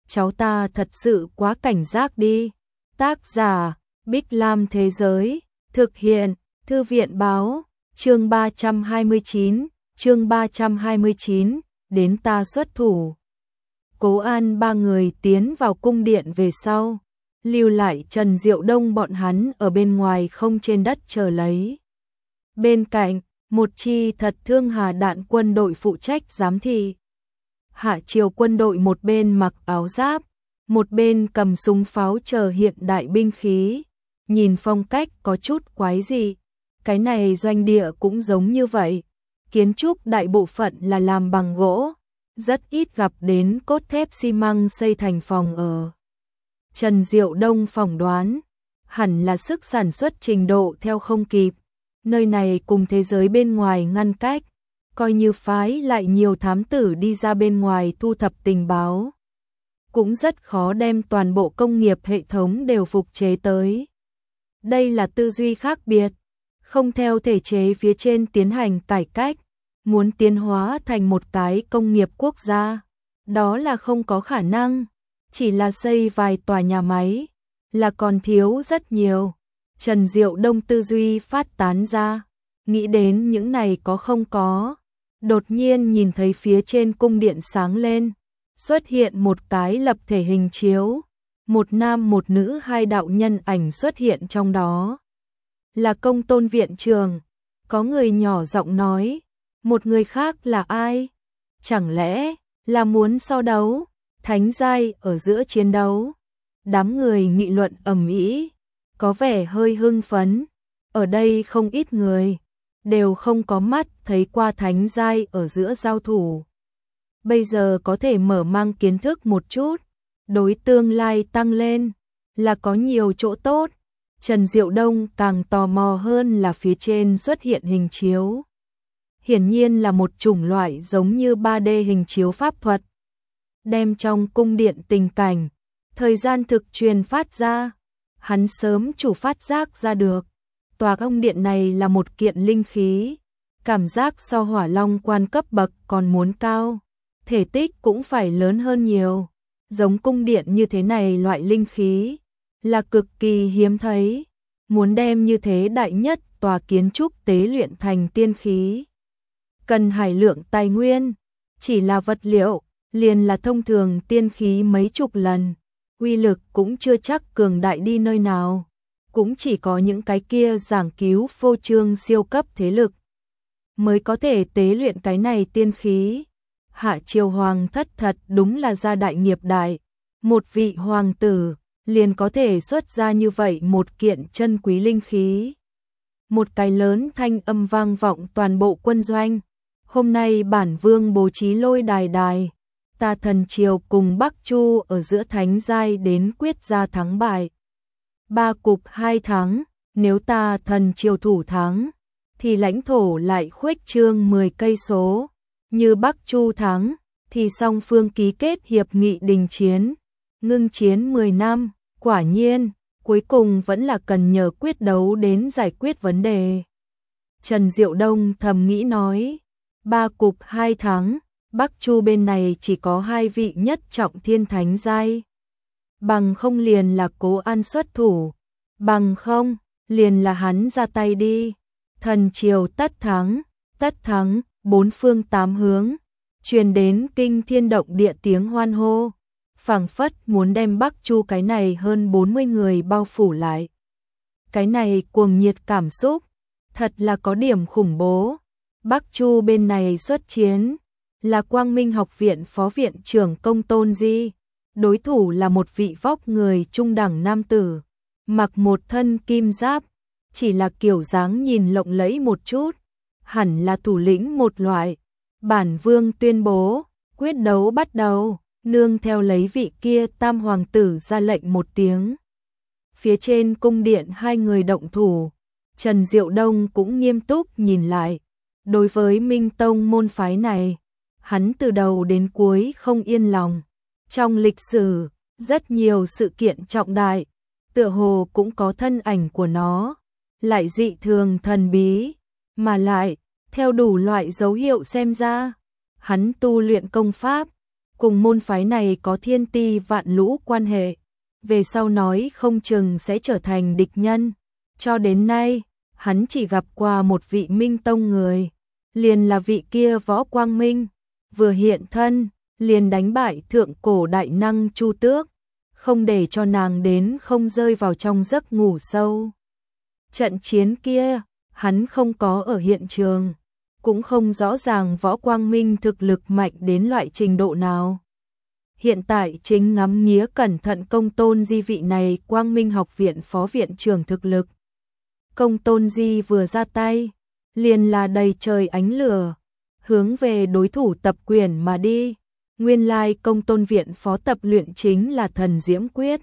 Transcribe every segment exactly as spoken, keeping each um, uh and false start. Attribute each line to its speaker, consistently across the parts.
Speaker 1: cháu ta thật sự quá cảnh giác đi. Tác giả, Bích Lam Thế Giới, thực hiện, Thư viện Báo, chương ba trăm hai mươi chín, chương ba trăm hai mươi chín, đến ta xuất thủ. Cố An ba người tiến vào cung điện về sau, lưu lại Trần Diệu Đông bọn hắn ở bên ngoài không trên đất chờ lấy. Bên cạnh, một chi thật thương hà đạn quân đội phụ trách giám thị. Hạ triều quân đội một bên mặc áo giáp, một bên cầm súng pháo chờ hiện đại binh khí, nhìn phong cách có chút quái dị. Cái này doanh địa cũng giống như vậy, kiến trúc đại bộ phận là làm bằng gỗ, rất ít gặp đến cốt thép xi măng xây thành phòng ở. Trần Diệu Đông phỏng đoán, hẳn là sức sản xuất trình độ theo không kịp, nơi này cùng thế giới bên ngoài ngăn cách, coi như phái lại nhiều thám tử đi ra bên ngoài thu thập tình báo, cũng rất khó đem toàn bộ công nghiệp hệ thống đều phục chế tới. Đây là tư duy khác biệt, không theo thể chế phía trên tiến hành cải cách, muốn tiến hóa thành một cái công nghiệp quốc gia, đó là không có khả năng, chỉ là xây vài tòa nhà máy, là còn thiếu rất nhiều. Trần Diệu Đông tư duy phát tán ra, nghĩ đến những này có không có, đột nhiên nhìn thấy phía trên cung điện sáng lên, xuất hiện một cái lập thể hình chiếu, một nam một nữ hai đạo nhân ảnh xuất hiện trong đó. Là Công Tôn viện trường, có người nhỏ giọng nói, một người khác là ai? Chẳng lẽ là muốn so đấu, thánh giai ở giữa chiến đấu? Đám người nghị luận ầm ĩ, có vẻ hơi hưng phấn, ở đây không ít người đều không có mắt thấy qua thánh giai ở giữa giao thủ. Bây giờ có thể mở mang kiến thức một chút, đối tương lai tăng lên là có nhiều chỗ tốt. Trần Diệu Đông càng tò mò hơn là phía trên xuất hiện hình chiếu. Hiển nhiên là một chủng loại giống như ba D hình chiếu pháp thuật, đem trong cung điện tình cảnh, thời gian thực truyền phát ra. Hắn sớm chủ phát giác ra được, tòa cung điện này là một kiện linh khí, cảm giác so Hỏa Long quan cấp bậc còn muốn cao, thể tích cũng phải lớn hơn nhiều. Giống cung điện như thế này loại linh khí là cực kỳ hiếm thấy, muốn đem như thế đại nhất tòa kiến trúc tế luyện thành tiên khí, cần hải lượng tài nguyên, chỉ là vật liệu liền là thông thường tiên khí mấy chục lần, uy lực cũng chưa chắc cường đại đi nơi nào, cũng chỉ có những cái kia giảng cứu phô trương siêu cấp thế lực mới có thể tế luyện cái này tiên khí. Hạ triều hoàng thất thật đúng là gia đại nghiệp đại, một vị hoàng tử liền có thể xuất ra như vậy một kiện chân quý linh khí. Một cái lớn thanh âm vang vọng toàn bộ quân doanh. Hôm nay bản vương bố trí lôi đài đài, ta thần triều cùng Bắc Chu ở giữa thánh giai đến quyết ra thắng bại. Ba cục hai thắng, nếu ta thần triều thủ thắng, thì lãnh thổ lại khuếch trương mười cây số. Như Bắc Chu thắng, thì song phương ký kết hiệp nghị đình chiến, ngưng chiến mười năm. Quả nhiên, cuối cùng vẫn là cần nhờ quyết đấu đến giải quyết vấn đề. Trần Diệu Đông thầm nghĩ nói, ba cục hai thắng, Bắc Chu bên này chỉ có hai vị nhất trọng thiên thánh giai. Bằng không liền là Cố An xuất thủ, bằng không, liền là hắn ra tay đi. Thần triều tất thắng, tất thắng, bốn phương tám hướng, truyền đến kinh thiên động địa tiếng hoan hô, phảng phất muốn đem Bắc Chu cái này hơn bốn mươi người bao phủ lại. Cái này cuồng nhiệt cảm xúc, thật là có điểm khủng bố. Bắc Chu bên này xuất chiến, là Quang Minh học viện phó viện trưởng Công Tôn Di, đối thủ là một vị vóc người trung đẳng nam tử, mặc một thân kim giáp, chỉ là kiểu dáng nhìn lộng lẫy một chút, hẳn là thủ lĩnh một loại. Bản vương tuyên bố, quyết đấu bắt đầu, nương theo lấy vị kia tam hoàng tử ra lệnh một tiếng. Phía trên cung điện hai người động thủ, Trần Diệu Đông cũng nghiêm túc nhìn lại. Đối với Minh Tông môn phái này, hắn từ đầu đến cuối không yên lòng. Trong lịch sử, rất nhiều sự kiện trọng đại, tựa hồ cũng có thân ảnh của nó, lại dị thường thần bí, mà lại, theo đủ loại dấu hiệu xem ra, hắn tu luyện công pháp, cùng môn phái này có thiên ti vạn lũ quan hệ, về sau nói không chừng sẽ trở thành địch nhân. Cho đến nay, hắn chỉ gặp qua một vị Minh Tông người, liền là vị kia Võ Quang Minh, vừa hiện thân, liền đánh bại thượng cổ đại năng Chu Tước, không để cho nàng đến không rơi vào trong giấc ngủ sâu. Trận chiến kia, hắn không có ở hiện trường, cũng không rõ ràng Võ Quang Minh thực lực mạnh đến loại trình độ nào. Hiện tại chính ngắm nghía cẩn thận Công Tôn Di vị này Quang Minh học viện phó viện trưởng thực lực. Công Tôn Di vừa ra tay, liền là đầy trời ánh lửa, hướng về đối thủ tập quyền mà đi. Nguyên lai Công Tôn viện phó tập luyện chính là Thần Diễm Quyết.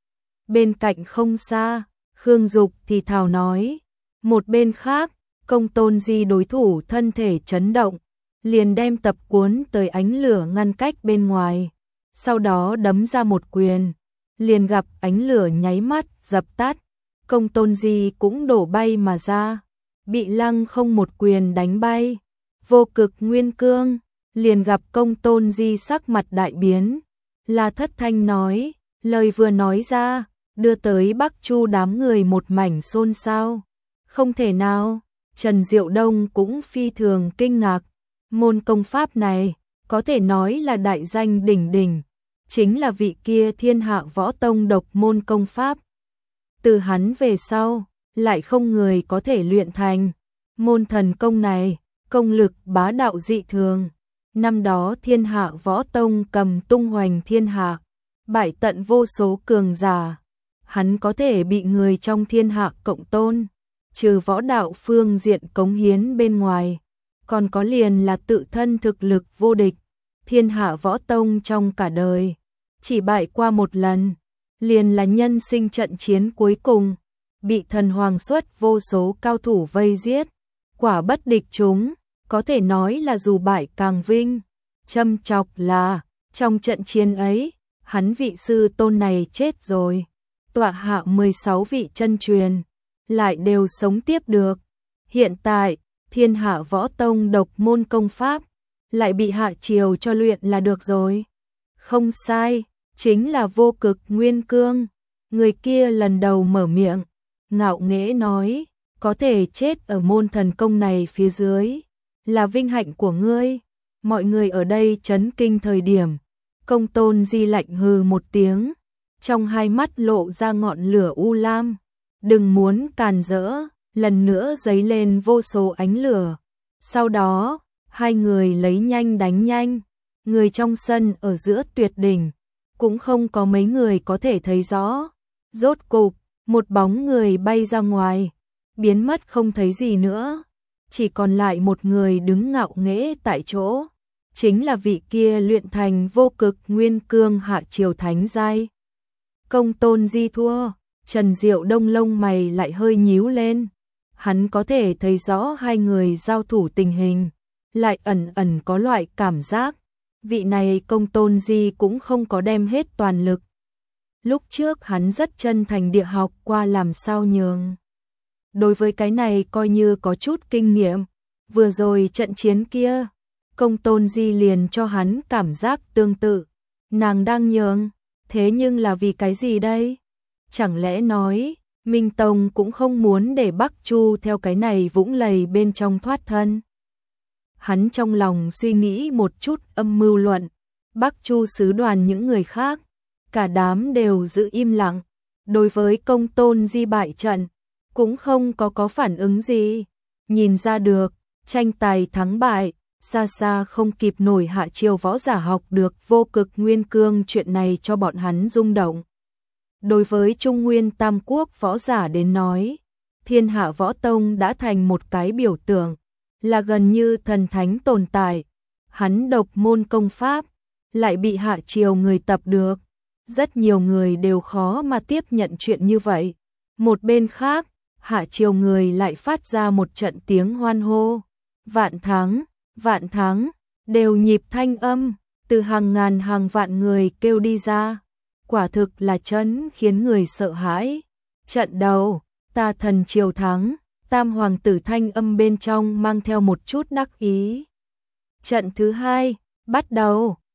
Speaker 1: Bên cạnh không xa, Khương Dục thì thào nói, một bên khác, Công Tôn Di đối thủ thân thể chấn động, liền đem tập cuốn tới ánh lửa ngăn cách bên ngoài, sau đó đấm ra một quyền, liền gặp ánh lửa nháy mắt dập tắt, Công Tôn Di cũng đổ bay mà ra, bị Lăng Không một quyền đánh bay. Vô Cực Nguyên Cương, liền gặp Công Tôn Di sắc mặt đại biến, La Thất Thanh nói, lời vừa nói ra, đưa tới Bắc Chu đám người một mảnh xôn xao. Không thể nào, Trần Diệu Đông cũng phi thường kinh ngạc, môn công pháp này, có thể nói là đại danh đỉnh đỉnh, chính là vị kia Thiên Hạ Võ Tông độc môn công pháp. Từ hắn về sau, lại không người có thể luyện thành. Môn thần công này, công lực bá đạo dị thường. Năm đó Thiên Hạ Võ Tông cầm tung hoành thiên hạ, bại tận vô số cường giả. Hắn có thể bị người trong thiên hạ cộng tôn, trừ võ đạo phương diện cống hiến bên ngoài, còn có liền là tự thân thực lực vô địch. Thiên Hạ Võ Tông trong cả đời, chỉ bại qua một lần, liền là nhân sinh trận chiến cuối cùng, bị thần hoàng xuất vô số cao thủ vây giết, quả bất địch chúng, có thể nói là dù bại càng vinh. Châm chọc là, trong trận chiến ấy, hắn vị sư tôn này chết rồi, tọa hạ mười sáu vị chân truyền, lại đều sống tiếp được. Hiện tại, Thiên Hạ Võ Tông độc môn công pháp, lại bị hạ triều cho luyện là được rồi. Không sai, chính là Vô Cực Nguyên Cương. Người kia lần đầu mở miệng, ngạo nghễ nói, có thể chết ở môn thần công này phía dưới, là vinh hạnh của ngươi. Mọi người ở đây chấn kinh thời điểm, Công Tôn Di lạnh hừ một tiếng, trong hai mắt lộ ra ngọn lửa u lam, đừng muốn càn rỡ, lần nữa giấy lên vô số ánh lửa. Sau đó, hai người lấy nhanh đánh nhanh, người trong sân ở giữa tuyệt đỉnh, cũng không có mấy người có thể thấy rõ. Rốt cục, một bóng người bay ra ngoài, biến mất không thấy gì nữa, chỉ còn lại một người đứng ngạo nghễ tại chỗ, chính là vị kia luyện thành Vô Cực Nguyên Cương hạ triều thánh giai. Công Tôn Di thua, Trần Diệu Đông lông mày lại hơi nhíu lên, hắn có thể thấy rõ hai người giao thủ tình hình, lại ẩn ẩn có loại cảm giác, vị này Công Tôn Di cũng không có đem hết toàn lực. Lúc trước hắn rất chân thành địa học qua làm sao nhường. Đối với cái này coi như có chút kinh nghiệm, vừa rồi trận chiến kia, Công Tôn Di liền cho hắn cảm giác tương tự, nàng đang nhường, thế nhưng là vì cái gì đây? Chẳng lẽ nói, Minh Tông cũng không muốn để Bắc Chu theo cái này vũng lầy bên trong thoát thân? Hắn trong lòng suy nghĩ một chút âm mưu luận, Bắc Chu sứ đoàn những người khác, cả đám đều giữ im lặng, đối với Công Tôn Di bại trận, cũng không có có phản ứng gì, nhìn ra được, tranh tài thắng bại, xa xa không kịp nổi hạ triều võ giả học được Vô Cực Nguyên Cương chuyện này cho bọn hắn rung động. Đối với Trung Nguyên Tam Quốc võ giả đến nói, Thiên Hạ Võ Tông đã thành một cái biểu tượng, là gần như thần thánh tồn tại, hắn độc môn công pháp, lại bị hạ triều người tập được, rất nhiều người đều khó mà tiếp nhận chuyện như vậy. Một bên khác, hạ triều người lại phát ra một trận tiếng hoan hô, vạn thắng, vạn thắng, đều nhịp thanh âm, từ hàng ngàn hàng vạn người kêu đi ra, quả thực là chấn khiến người sợ hãi. Trận đầu, ta thần triều thắng, tam hoàng tử thanh âm bên trong mang theo một chút đắc ý. Trận thứ hai, bắt đầu,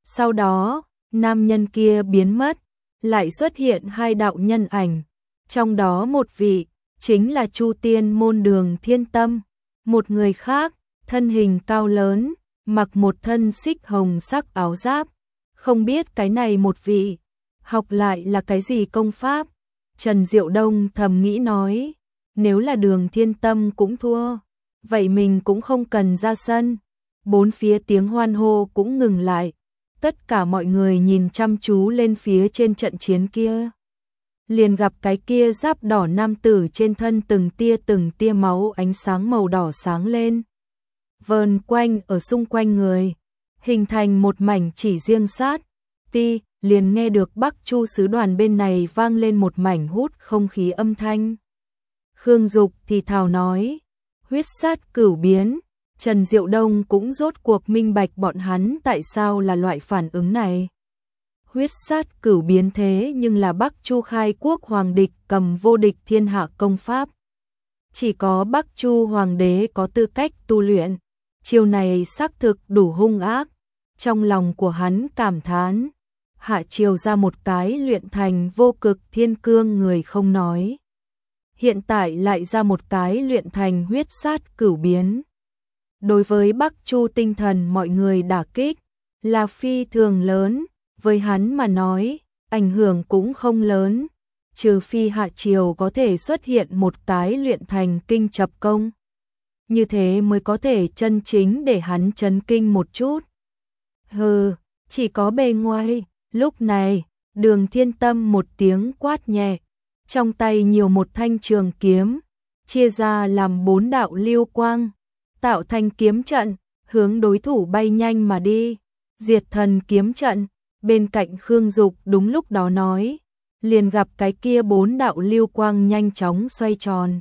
Speaker 1: Sau đó, nam nhân kia biến mất, lại xuất hiện hai đạo nhân ảnh, trong đó một vị chính là Chu Tiên môn Đường Thiên Tâm, một người khác, thân hình cao lớn, mặc một thân xích hồng sắc áo giáp, không biết cái này một vị học lại là cái gì công pháp. Trần Diệu Đông thầm nghĩ nói, nếu là Đường Thiên Tâm cũng thua, vậy mình cũng không cần ra sân. Bốn phía tiếng hoan hô cũng ngừng lại, tất cả mọi người nhìn chăm chú lên phía trên trận chiến kia. Liền gặp cái kia giáp đỏ nam tử trên thân từng tia từng tia máu ánh sáng màu đỏ sáng lên, vờn quanh ở xung quanh người, hình thành một mảnh chỉ riêng sát. Ti, liền nghe được Bắc Chu sứ đoàn bên này vang lên một mảnh hút không khí âm thanh. Khương Dục thì thào nói, huyết sát cửu biến. Trần Diệu Đông cũng rốt cuộc minh bạch bọn hắn tại sao là loại phản ứng này. Huyết sát cửu biến thế nhưng là Bắc Chu khai quốc hoàng địch cầm vô địch thiên hạ công pháp. Chỉ có Bắc Chu hoàng đế có tư cách tu luyện. Chiêu này xác thực đủ hung ác. Trong lòng của hắn cảm thán, hạ chiều ra một cái luyện thành vô cực thiên cương người không nói. Hiện tại lại ra một cái luyện thành huyết sát cửu biến. Đối với Bắc Chu tinh thần mọi người đả kích là phi thường lớn, với hắn mà nói, ảnh hưởng cũng không lớn, trừ phi hạ triều có thể xuất hiện một cái luyện thành kinh chập công. Như thế mới có thể chân chính để hắn chấn kinh một chút. Hừ, chỉ có bề ngoài. Lúc này, Đường Thiên Tâm một tiếng quát nhẹ, trong tay nhiều một thanh trường kiếm, chia ra làm bốn đạo lưu quang, tạo thành kiếm trận, hướng đối thủ bay nhanh mà đi. Diệt thần kiếm trận. Bên cạnh Khương Dục đúng lúc đó nói, liền gặp cái kia bốn đạo lưu quang nhanh chóng xoay tròn,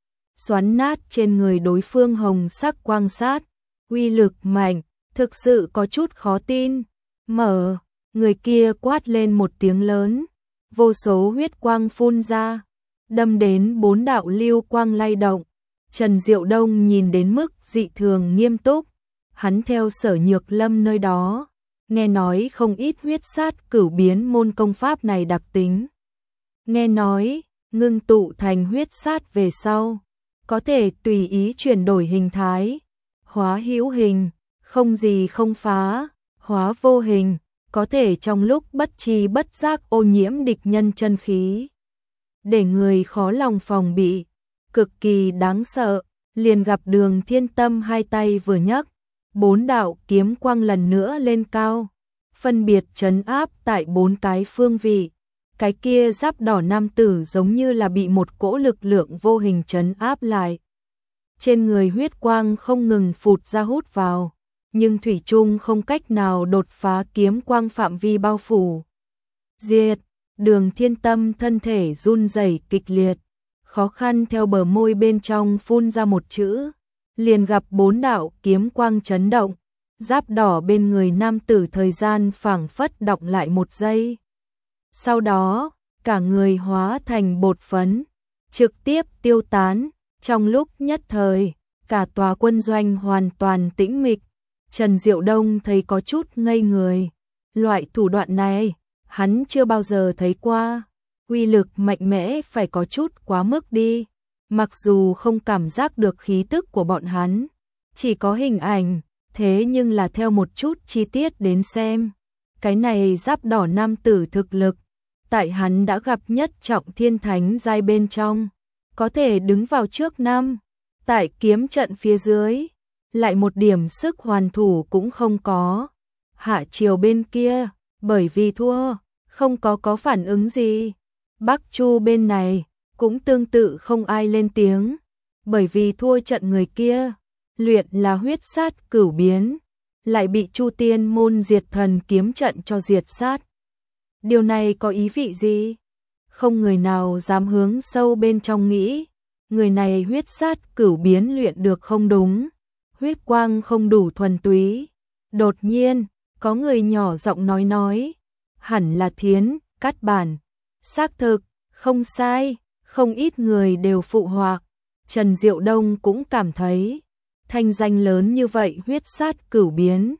Speaker 1: xoắn nát trên người đối phương hồng sắc quang sát, uy lực mạnh, thực sự có chút khó tin. Mở, người kia quát lên một tiếng lớn, vô số huyết quang phun ra, đâm đến bốn đạo lưu quang lay động. Trần Diệu Đông nhìn đến mức dị thường nghiêm túc, hắn theo Sở Nhược Lâm nơi đó, nghe nói không ít huyết sát cửu biến môn công pháp này đặc tính. Nghe nói, ngưng tụ thành huyết sát về sau, có thể tùy ý chuyển đổi hình thái, hóa hữu hình, không gì không phá, hóa vô hình, có thể trong lúc bất tri bất giác ô nhiễm địch nhân chân khí, để người khó lòng phòng bị, cực kỳ đáng sợ. Liền gặp Đường Thiên Tâm hai tay vừa nhấc, bốn đạo kiếm quang lần nữa lên cao, phân biệt trấn áp tại bốn cái phương vị. Cái kia giáp đỏ nam tử giống như là bị một cỗ lực lượng vô hình trấn áp lại. Trên người huyết quang không ngừng phụt ra hút vào, nhưng thủy chung không cách nào đột phá kiếm quang phạm vi bao phủ. Diệt, Đường Thiên Tâm thân thể run rẩy kịch liệt, khó khăn theo bờ môi bên trong phun ra một chữ, liền gặp bốn đạo kiếm quang chấn động, giáp đỏ bên người nam tử thời gian phảng phất đọng lại một giây. Sau đó, cả người hóa thành bột phấn, trực tiếp tiêu tán, trong lúc nhất thời, cả tòa quân doanh hoàn toàn tĩnh mịch. Trần Diệu Đông thấy có chút ngây người, loại thủ đoạn này, hắn chưa bao giờ thấy qua. Uy lực mạnh mẽ phải có chút quá mức đi, mặc dù không cảm giác được khí tức của bọn hắn, chỉ có hình ảnh, thế nhưng là theo một chút chi tiết đến xem, cái này giáp đỏ nam tử thực lực, tại hắn đã gặp nhất trọng thiên thánh giai bên trong, có thể đứng vào trước năm, tại kiếm trận phía dưới, lại một điểm sức hoàn thủ cũng không có. Hạ triều bên kia, bởi vì thua, không có có phản ứng gì. Bắc Chu bên này, cũng tương tự không ai lên tiếng, bởi vì thua trận người kia, luyện là huyết sát cửu biến, lại bị Chu Tiên môn diệt thần kiếm trận cho diệt sát. Điều này có ý vị gì? Không người nào dám hướng sâu bên trong nghĩ, người này huyết sát cửu biến luyện được không đúng, huyết quang không đủ thuần túy. Đột nhiên, có người nhỏ giọng nói nói, hẳn là Thiến, Cát Bản. Xác thực, không sai, không ít người đều phụ họa. Trần Diệu Đông cũng cảm thấy, thanh danh lớn như vậy huyết sát cửu biến,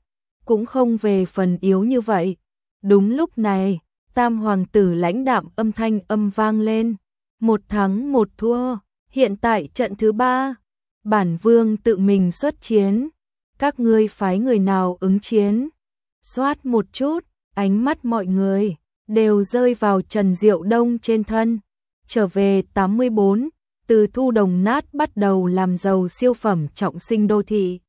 Speaker 1: cũng không về phần yếu như vậy. Đúng lúc này, Tam hoàng tử lãnh đạm âm thanh âm vang lên, một thắng một thua, hiện tại trận thứ ba, bản vương tự mình xuất chiến, các ngươi phái người nào ứng chiến? Xoát một chút, ánh mắt mọi người đều rơi vào Trần Diệu Đông trên thân. Trở về tám mươi bốn, từ thu đồng nát bắt đầu làm giàu siêu phẩm trọng sinh đô thị.